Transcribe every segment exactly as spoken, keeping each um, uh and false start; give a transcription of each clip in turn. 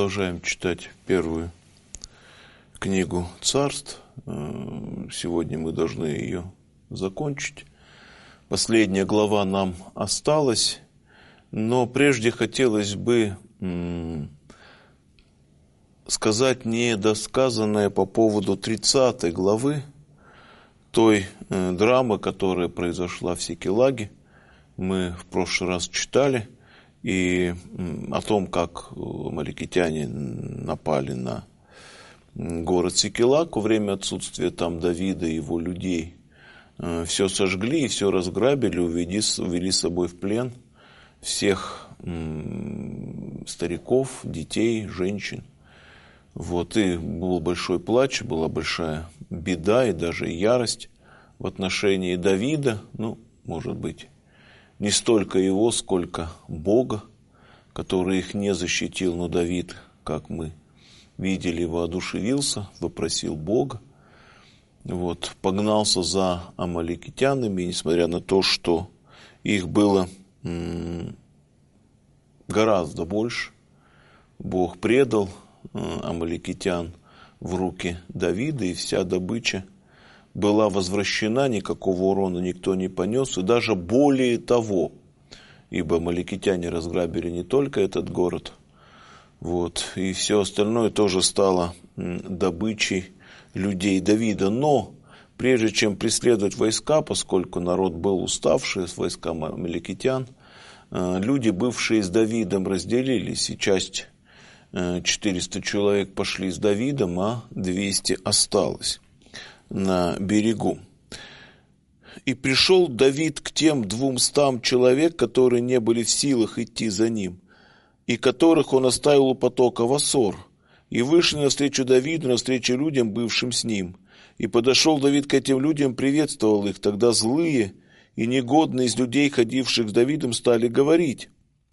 Продолжаем читать первую книгу Царств. Сегодня мы должны ее закончить. Последняя глава нам осталась, но прежде хотелось бы сказать недосказанное по поводу тридцатой главы, той драмы, которая произошла в Сикелаге. Мы в прошлый раз читали и о том, как амаликитяне напали на город Сикелаг во время отсутствия там Давида и его людей. Все сожгли и все разграбили, увели, увели с собой в плен всех стариков, детей, женщин. Вот, и был большой плач, была большая беда и даже ярость в отношении Давида. Ну, может быть, не столько его, сколько Бога, который их не защитил. Но Давид, как мы видели, воодушевился, вопросил Бога. Вот, погнался за амаликитянами, и несмотря на то, что их было м- гораздо больше, Бог предал амаликитян в руки Давида, и вся добыча была возвращена, никакого урона никто не понес, и даже более того, ибо амаликитяне разграбили не только этот город, вот, и все остальное тоже стало добычей людей Давида. Но прежде чем преследовать войска, поскольку народ был уставший с войсками амаликитян, люди, бывшие с Давидом, разделились, и часть, четыреста человек, пошли с Давидом, а двести осталось на берегу. И пришел Давид к тем двумстам человек, которые не были в силах идти за ним, и которых он оставил у потока в Асор, и вышли навстречу Давиду, навстречу людям, бывшим с ним. И подошел Давид к этим людям, приветствовал их. Тогда злые и негодные из людей, ходивших с Давидом, стали говорить: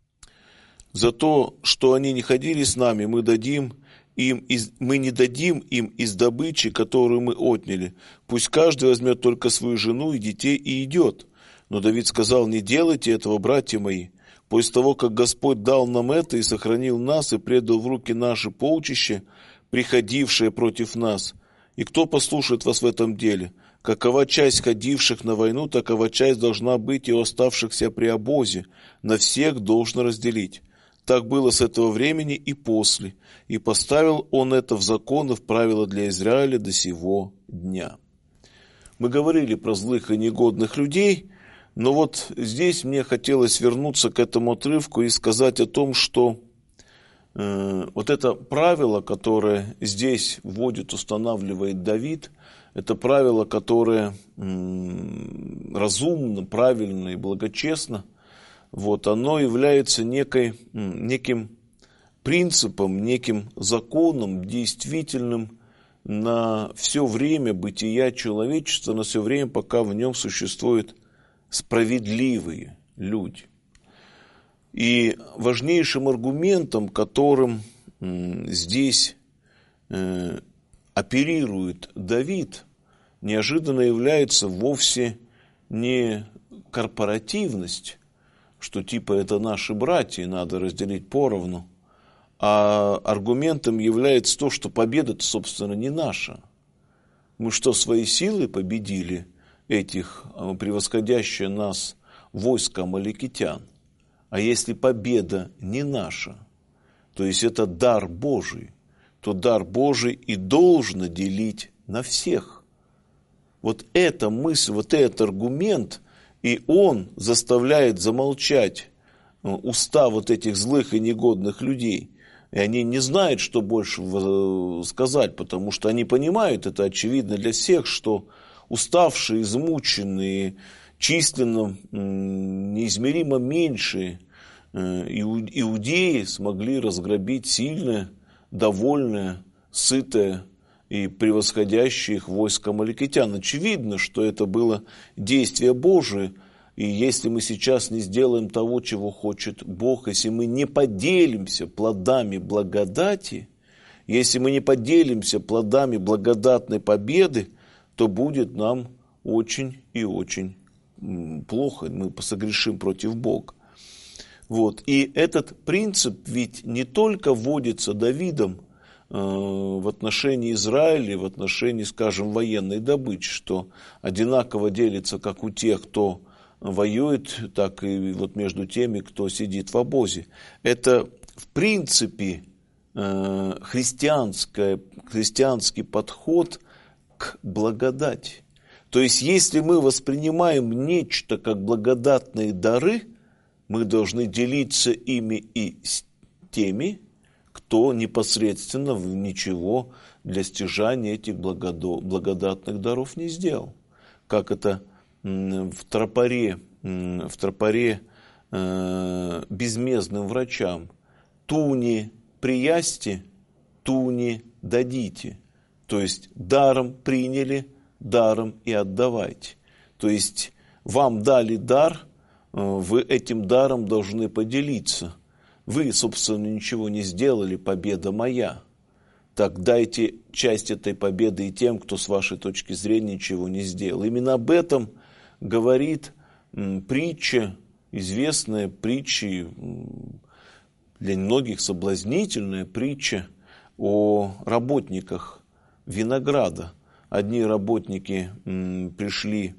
за то, что они не ходили с нами, мы дадим им из, мы не дадим им из добычи, которую мы отняли. Пусть каждый возьмет только свою жену и детей и идет. Но Давид сказал: не делайте этого, братья мои. После того, как Господь дал нам это и сохранил нас, и предал в руки наши полчище, приходившее против нас, и кто послушает вас в этом деле? Какова часть ходивших на войну, такова часть должна быть и у оставшихся при обозе. На всех должно разделить. Так было с этого времени и после, и поставил он это в закон и в правила для Израиля до сего дня. Мы говорили про злых и негодных людей, но вот здесь мне хотелось вернуться к этому отрывку и сказать о том, что э, вот это правило, которое здесь вводит, устанавливает Давид, это правило, которое э, разумно, правильно и благочестно, вот, оно является некой, неким принципом, неким законом, действительным на все время бытия человечества, на все время, пока в нем существуют справедливые люди. И важнейшим аргументом, которым здесь э, оперирует Давид, неожиданно является вовсе не корпоративность, что типа это наши братья, надо разделить поровну, а аргументом является то, что победа-то, собственно, не наша. Мы что, своей силой победили этих превосходящих нас войск амаликитян? А если победа не наша, то есть это дар Божий, то дар Божий и должно делить на всех. Вот эта мысль, вот этот аргумент, и он заставляет замолчать уста вот этих злых и негодных людей. И они не знают, что больше сказать, потому что они понимают, это очевидно для всех, что уставшие, измученные, численно неизмеримо меньшие иудеи смогли разграбить сильное, довольное, сытое и превосходящее их войско амаликитян. Очевидно, что это было действие Божие, и если мы сейчас не сделаем того, чего хочет Бог, если мы не поделимся плодами благодати, если мы не поделимся плодами благодатной победы, то будет нам очень и очень плохо, мы согрешим против Бога. Вот. И этот принцип ведь не только вводится Давидом э, в отношении Израиля, в отношении, скажем, военной добычи, что одинаково делится как у тех, кто воюет, так и вот между теми, кто сидит в обозе. Это в принципе э, христианское, христианский подход к благодати. То есть, если мы воспринимаем нечто как благодатные дары, мы должны делиться ими и с теми, кто непосредственно ничего для стяжания этих благодатных даров не сделал. Как это в тропаре, в тропаре э, безмездным врачам. Туни приясти, туни дадите. То есть, даром приняли, даром и отдавайте. То есть, вам дали дар, вы этим даром должны поделиться. Вы, собственно, ничего не сделали, победа моя. Так дайте часть этой победы и тем, кто с вашей точки зрения ничего не сделал. Именно об этом говорит м, притча, известная притча, для многих соблазнительная притча о работниках винограда. Одни работники м, пришли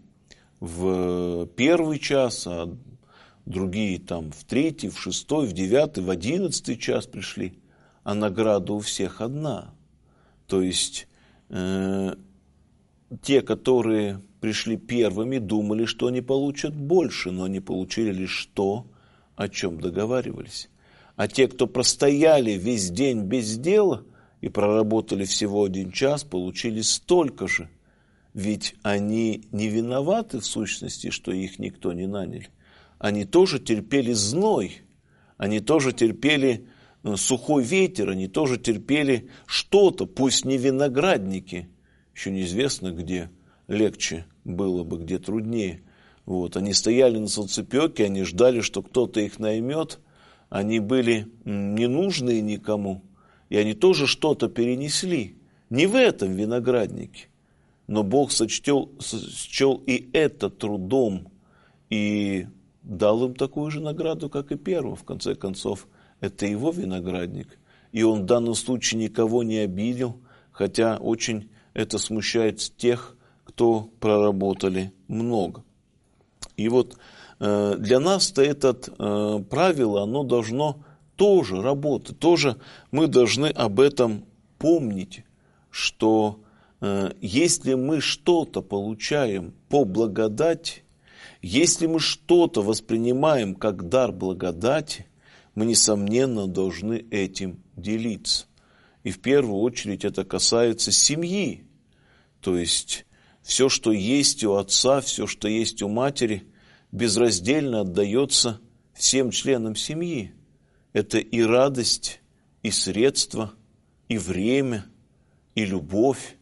в первый час, а другие там в третий, в шестой, в девятый, в одиннадцатый час пришли, а награда у всех одна. То есть э, те, которые пришли первыми, думали, что они получат больше, но они получили лишь то, о чем договаривались. А те, кто простояли весь день без дела и проработали всего один час, получили столько же. Ведь они не виноваты в сущности, что их никто не нанял. Они тоже терпели зной, они тоже терпели сухой ветер, они тоже терпели что-то, пусть не виноградники. Еще неизвестно, где легче было бы, где труднее. Вот. Они стояли на солнцепеке, они ждали, что кто-то их наймет. Они были ненужные никому, и они тоже что-то перенесли. Не в этом винограднике. Но Бог сочтел, сочел и это трудом, и дал им такую же награду, как и первым. В конце концов, это его виноградник. И он в данном случае никого не обидел, хотя очень это смущает тех, кто проработали много. И вот э, для нас-то это э, правило, оно должно тоже работать. Тоже мы должны об этом помнить, что если мы что-то получаем по благодати, если мы что-то воспринимаем как дар благодати, мы, несомненно, должны этим делиться. И в первую очередь это касается семьи. То есть все, что есть у отца, все, что есть у матери, безраздельно отдается всем членам семьи. Это и радость, и средства, и время, и любовь,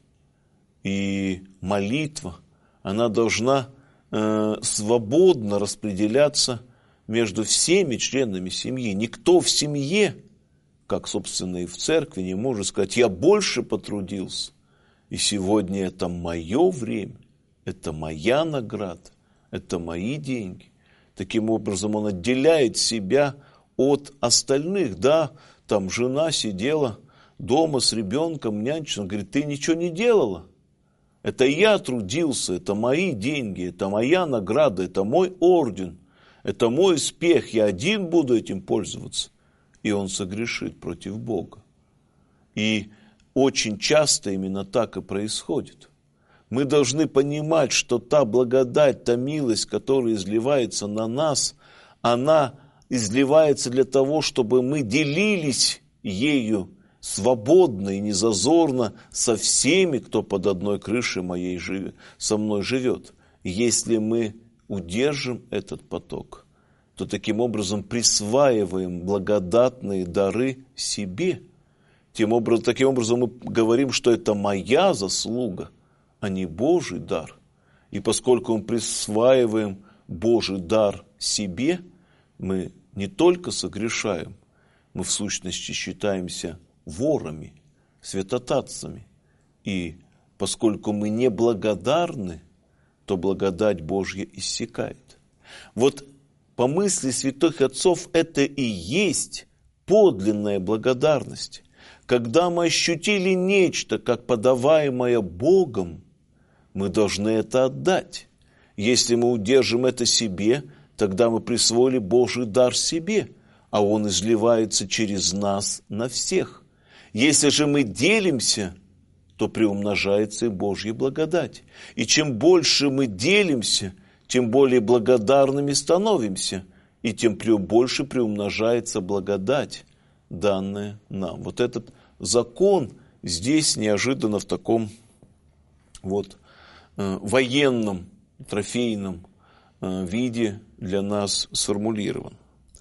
и молитва. Она должна э, свободно распределяться между всеми членами семьи. Никто в семье, как, собственно, и в церкви, не может сказать: я больше потрудился, и сегодня это мое время, это моя награда, это мои деньги. Таким образом, он отделяет себя от остальных. Да, там жена сидела дома с ребенком, нянчила, он говорит: ты ничего не делала. Это я трудился, это мои деньги, это моя награда, это мой орден, это мой успех, я один буду этим пользоваться. И он согрешит против Бога. И очень часто именно так и происходит. Мы должны понимать, что та благодать, та милость, которая изливается на нас, она изливается для того, чтобы мы делились ею свободно и незазорно со всеми, кто под одной крышей моей живет, со мной живет. Если мы удержим этот поток, то таким образом присваиваем благодатные дары себе. Тем образом, таким образом мы говорим, что это моя заслуга, а не Божий дар. И поскольку мы присваиваем Божий дар себе, мы не только согрешаем, мы в сущности считаемся ворами, святотатцами. И поскольку мы не благодарны, то благодать Божья иссякает. Вот по мысли святых отцов, это и есть подлинная благодарность. Когда мы ощутили нечто, как подаваемое Богом, мы должны это отдать. Если мы удержим это себе, тогда мы присвоили Божий дар себе, а он изливается через нас на всех. Если же мы делимся, то приумножается и Божья благодать. И чем больше мы делимся, тем более благодарными становимся, и тем больше приумножается благодать, данная нам. Вот этот закон здесь неожиданно в таком вот э, военном, трофейном э, виде для нас сформулирован.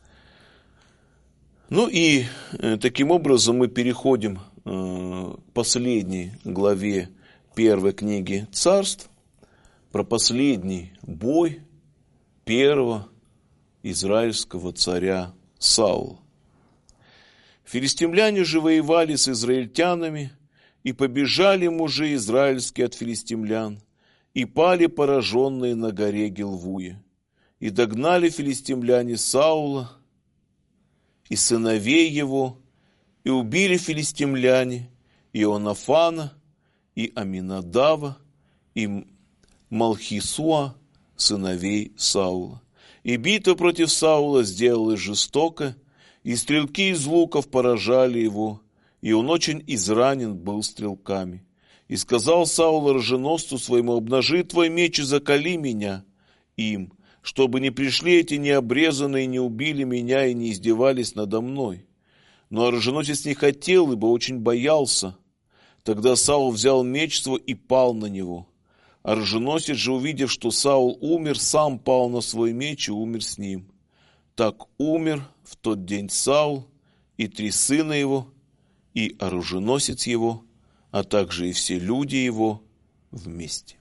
Ну и э, таким образом мы переходим э, к последней главе первой книги Царств, про последний бой первого израильского царя Саула. Филистимляне же воевали с израильтянами, и побежали мужи израильские от филистимлян, и пали пораженные на горе Гилвуе. И догнали филистимляне Саула и сыновей его, и убили филистимляне Ионафана, и Аминадава, и Малхисуа, сыновей Саула. И битва против Саула сделалась жестоко, и стрелки из луков поражали его, и он очень изранен был стрелками. И сказал Саул оруженосцу своему: обнажи твой меч и закали меня им, чтобы не пришли эти необрезанные, не убили меня и не издевались надо мной. Но оруженосец не хотел, ибо очень боялся. Тогда Саул взял меч свой и пал на него. Оруженосец же, увидев, что Саул умер, сам пал на свой меч и умер с ним. Так умер в тот день Саул и три сына его, и оруженосец его, а также и все люди его вместе.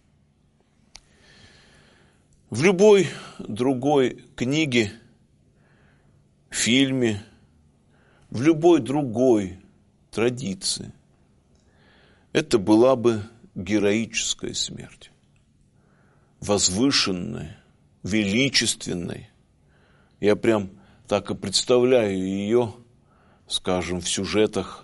В любой другой книге, фильме, в любой другой традиции это была бы героическая смерть, возвышенная, величественная. Я прям так и представляю ее, скажем, в сюжетах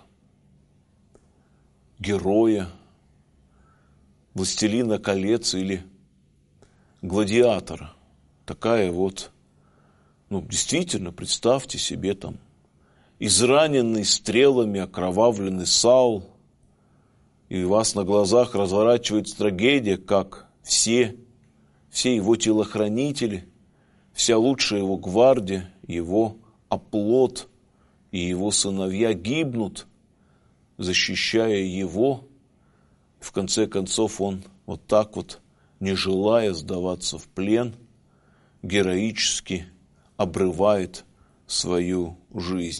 героя, «Властелина колец» или «Гладиатора». Такая вот, ну, действительно, представьте себе там израненный стрелами, окровавленный Саул, и у вас на глазах разворачивается трагедия, как все, все его телохранители, вся лучшая его гвардия, его оплот и его сыновья гибнут, защищая его. В конце концов, он вот так вот, не желая сдаваться в плен, героически обрывает свою жизнь.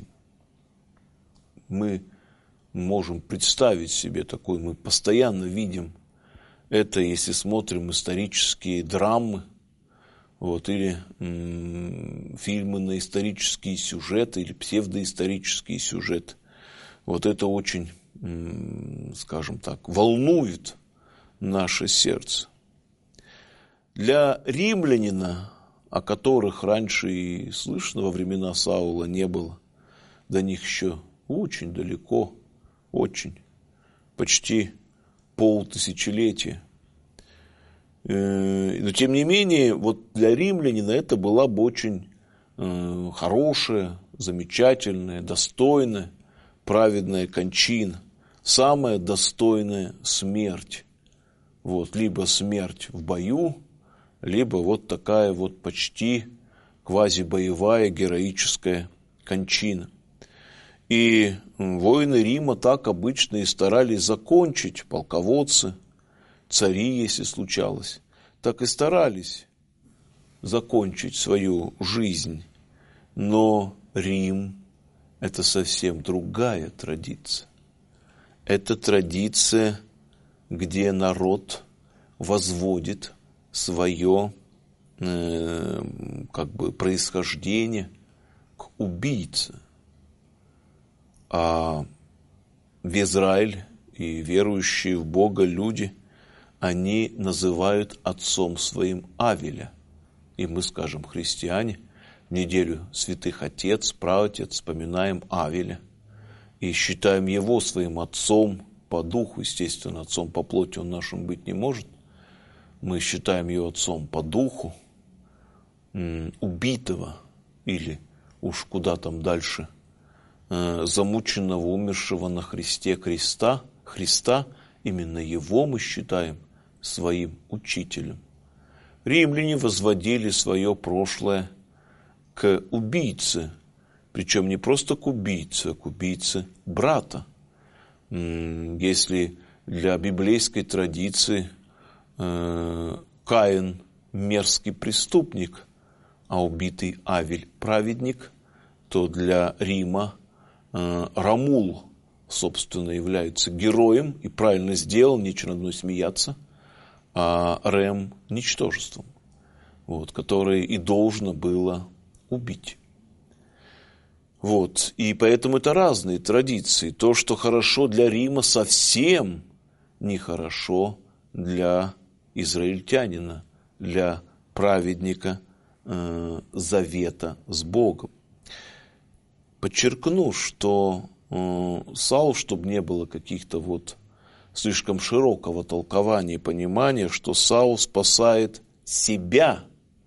Мы можем представить себе такое, мы постоянно видим это, если смотрим исторические драмы, вот, или м- фильмы на исторические сюжеты, или псевдоисторические сюжеты. Вот это очень, м- скажем так, волнует наше сердце. Для римлянина, о которых раньше и слышно во времена Саула не было, до них еще очень далеко, очень, почти полтысячелетия. Но тем не менее, вот для римлянина это была бы очень хорошая, замечательная, достойная, праведная кончина, самая достойная смерть. Вот, либо смерть в бою, либо вот такая вот почти квазибоевая героическая кончина. И воины Рима так обычно и старались закончить, полководцы, цари, если случалось, так и старались закончить свою жизнь. Но Рим – это совсем другая традиция. Это традиция, где народ возводит свое э, как бы происхождение к убийце. А в Израиль и верующие в Бога люди, они называют отцом своим Авеля. И мы, скажем, христиане, неделю святых отец, праотец, вспоминаем Авеля и считаем его своим отцом по духу, естественно, отцом по плоти он нашим быть не может. Мы считаем его отцом по духу, убитого или уж куда там дальше, замученного, умершего на Христе Христа, Христа, именно его мы считаем своим учителем. Римляне возводили свое прошлое к убийце, причем не просто к убийце, а к убийце брата. Если для библейской традиции Каин мерзкий преступник, а убитый Авель праведник, то для Рима Ромул, собственно, является героем и правильно сделал, нечего над мной смеяться, а Рем – ничтожеством, вот, которое и должно было убить. Вот, и поэтому это разные традиции. То, что хорошо для Рима, совсем нехорошо для израильтянина, для праведника э, завета с Богом. Подчеркну, что э, Саул, чтобы не было каких-то вот слишком широкого толкования и понимания, что Саул спасает себя,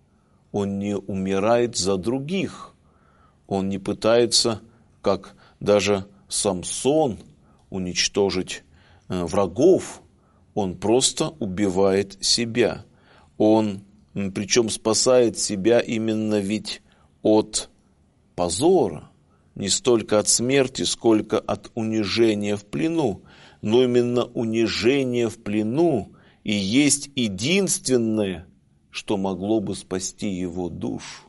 он не умирает за других. Он не пытается, как даже Самсон, уничтожить врагов. Он просто убивает себя. Он, причем, спасает себя именно ведь от позора. Не столько от смерти, сколько от унижения в плену. Но именно унижение в плену и есть единственное, что могло бы спасти его душу.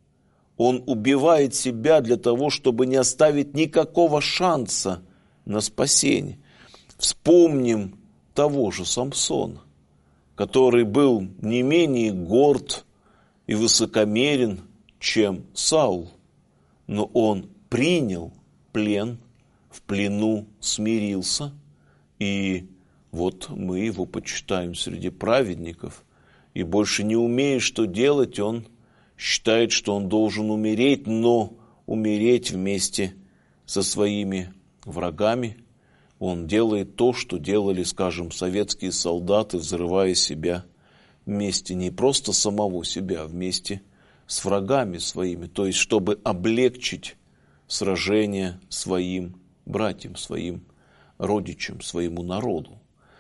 Он убивает себя для того, чтобы не оставить никакого шанса на спасение. Вспомним того же Самсона, который был не менее горд и высокомерен, чем Саул, но он принял плен, в плену смирился, и вот мы его почитаем среди праведников, и больше не умея что делать, он считает, что он должен умереть, но умереть вместе со своими врагами. Он делает то, что делали, скажем, советские солдаты, взрывая себя вместе, не просто самого себя, а вместе с врагами своими, то есть чтобы облегчить сражение своим братьям, своим родичам, своему народу.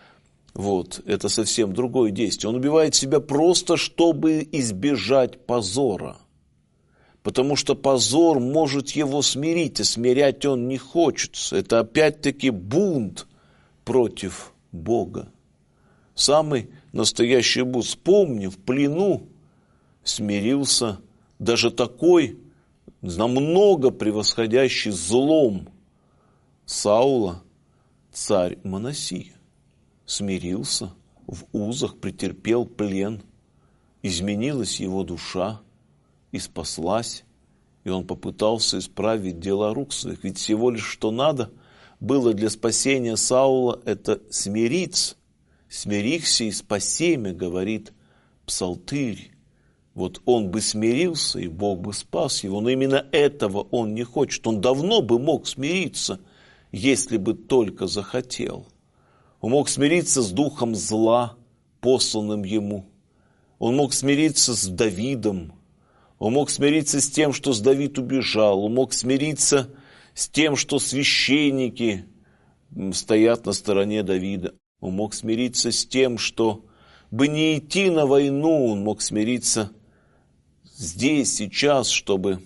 Вот, это совсем другое действие. Он убивает себя просто, чтобы избежать позора. Потому что позор может его смирить, а смирять он не хочет. Это опять-таки бунт против Бога. Самый настоящий бунт. Вспомни, в плену смирился даже такой, намного превосходящий злом Саула, царь Манасия. Смирился, в узах претерпел плен, изменилась его душа и спаслась, и он попытался исправить дела рук своих. Ведь всего лишь что надо было для спасения Саула, это смириться. Смирихся и спасемя, говорит Псалтырь. Вот он бы смирился, и Бог бы спас его, но именно этого он не хочет. Он давно бы мог смириться, если бы только захотел. Он мог смириться с духом зла, посланным ему. Он мог смириться с Давидом. Он мог смириться с тем, что с Давид убежал. Он мог смириться с тем, что священники стоят на стороне Давида. Он мог смириться с тем, что бы не идти на войну. Он мог смириться здесь, сейчас, чтобы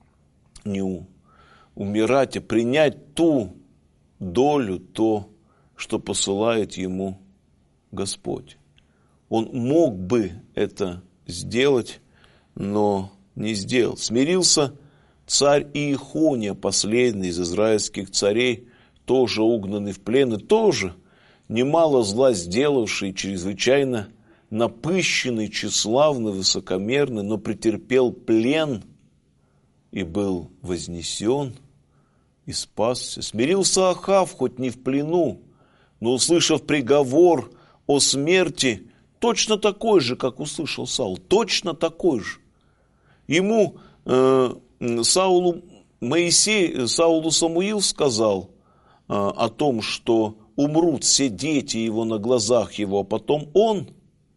не умирать, а принять ту долю, то, что посылает ему Господь. Он мог бы это сделать, но не сделал. Смирился царь Иехония, последний из израильских царей, тоже угнанный в плен, и тоже немало зла сделавший, чрезвычайно напыщенный, тщеславный, высокомерный, но претерпел плен и был вознесен и спасся. Смирился Ахав, хоть не в плену, но, услышав приговор о смерти, точно такой же, как услышал Саул, точно такой же. Ему Саулу Моисей, Саулу Самуил сказал о том, что умрут все дети его на глазах его, а потом он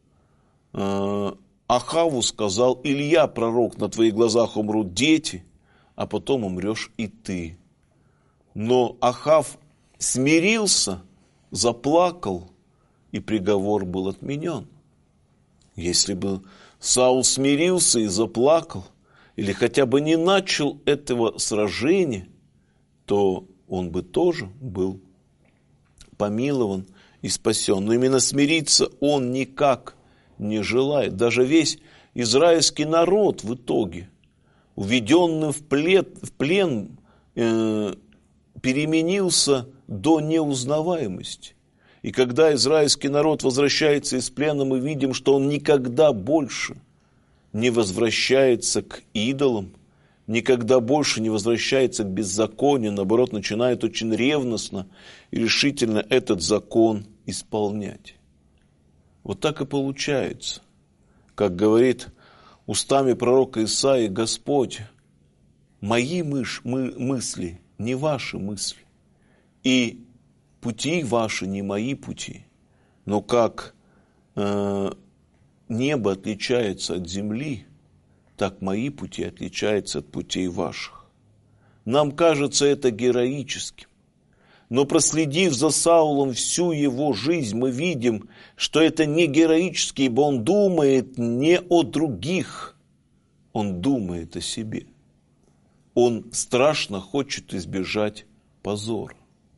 Ахаву сказал: Илья, пророк, на твоих глазах умрут дети, а потом умрешь и ты. Но Ахав смирился, заплакал, и приговор был отменен. Если бы Саул смирился и заплакал, или хотя бы не начал этого сражения, то он бы тоже был помилован и спасен. Но именно смириться он никак не желает. Даже весь израильский народ в итоге, уведенный в плен, в плен э, переменился до неузнаваемости. И когда израильский народ возвращается из плена, мы видим, что он никогда больше не возвращается к идолам, никогда больше не возвращается к беззаконию, наоборот, начинает очень ревностно и решительно этот закон исполнять. Вот так и получается. Как говорит устами пророка Исаии Господь: мои мыш, мы, мысли, не ваши мысли, и пути ваши не мои пути. Но как э, небо отличается от земли, так мои пути отличаются от путей ваших. Нам кажется это героическим. Но проследив за Саулом всю его жизнь, мы видим, что это не героически, ибо он думает не о других, он думает о себе. Он страшно хочет избежать позора.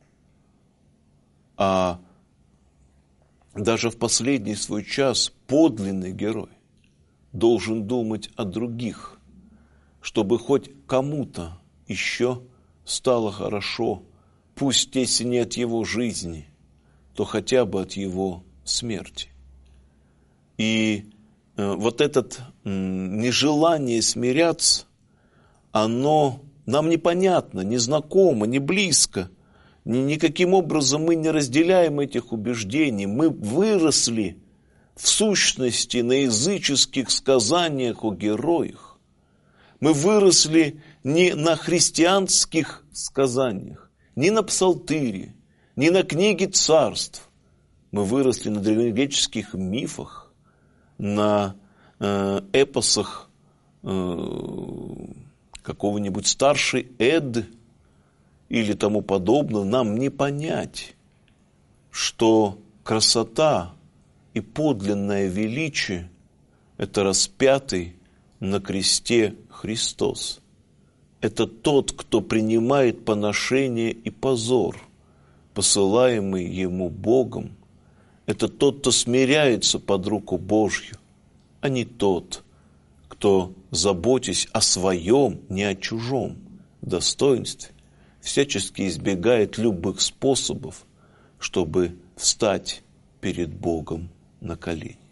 А даже в последний свой час подлинный герой должен думать о других, чтобы хоть кому-то еще стало хорошо, пусть если не от его жизни, то хотя бы от его смерти. И э, вот это э, нежелание смиряться, оно нам непонятно, незнакомо, не близко. Ни, никаким образом мы не разделяем этих убеждений. Мы выросли в сущности на языческих сказаниях о героях. Мы выросли не на христианских сказаниях, не на псалтыре, не на книге царств. Мы выросли на древнегреческих мифах, на э, эпосах э, какого-нибудь старшей Эдды или тому подобное. Нам не понять, что красота и подлинное величие – это распятый на кресте Христос. Это тот, кто принимает поношение и позор, посылаемый ему Богом. Это тот, кто смиряется под руку Божью, а не тот, кто, заботясь о своем, не о чужом достоинстве, всячески избегает любых способов, чтобы встать перед Богом на колени.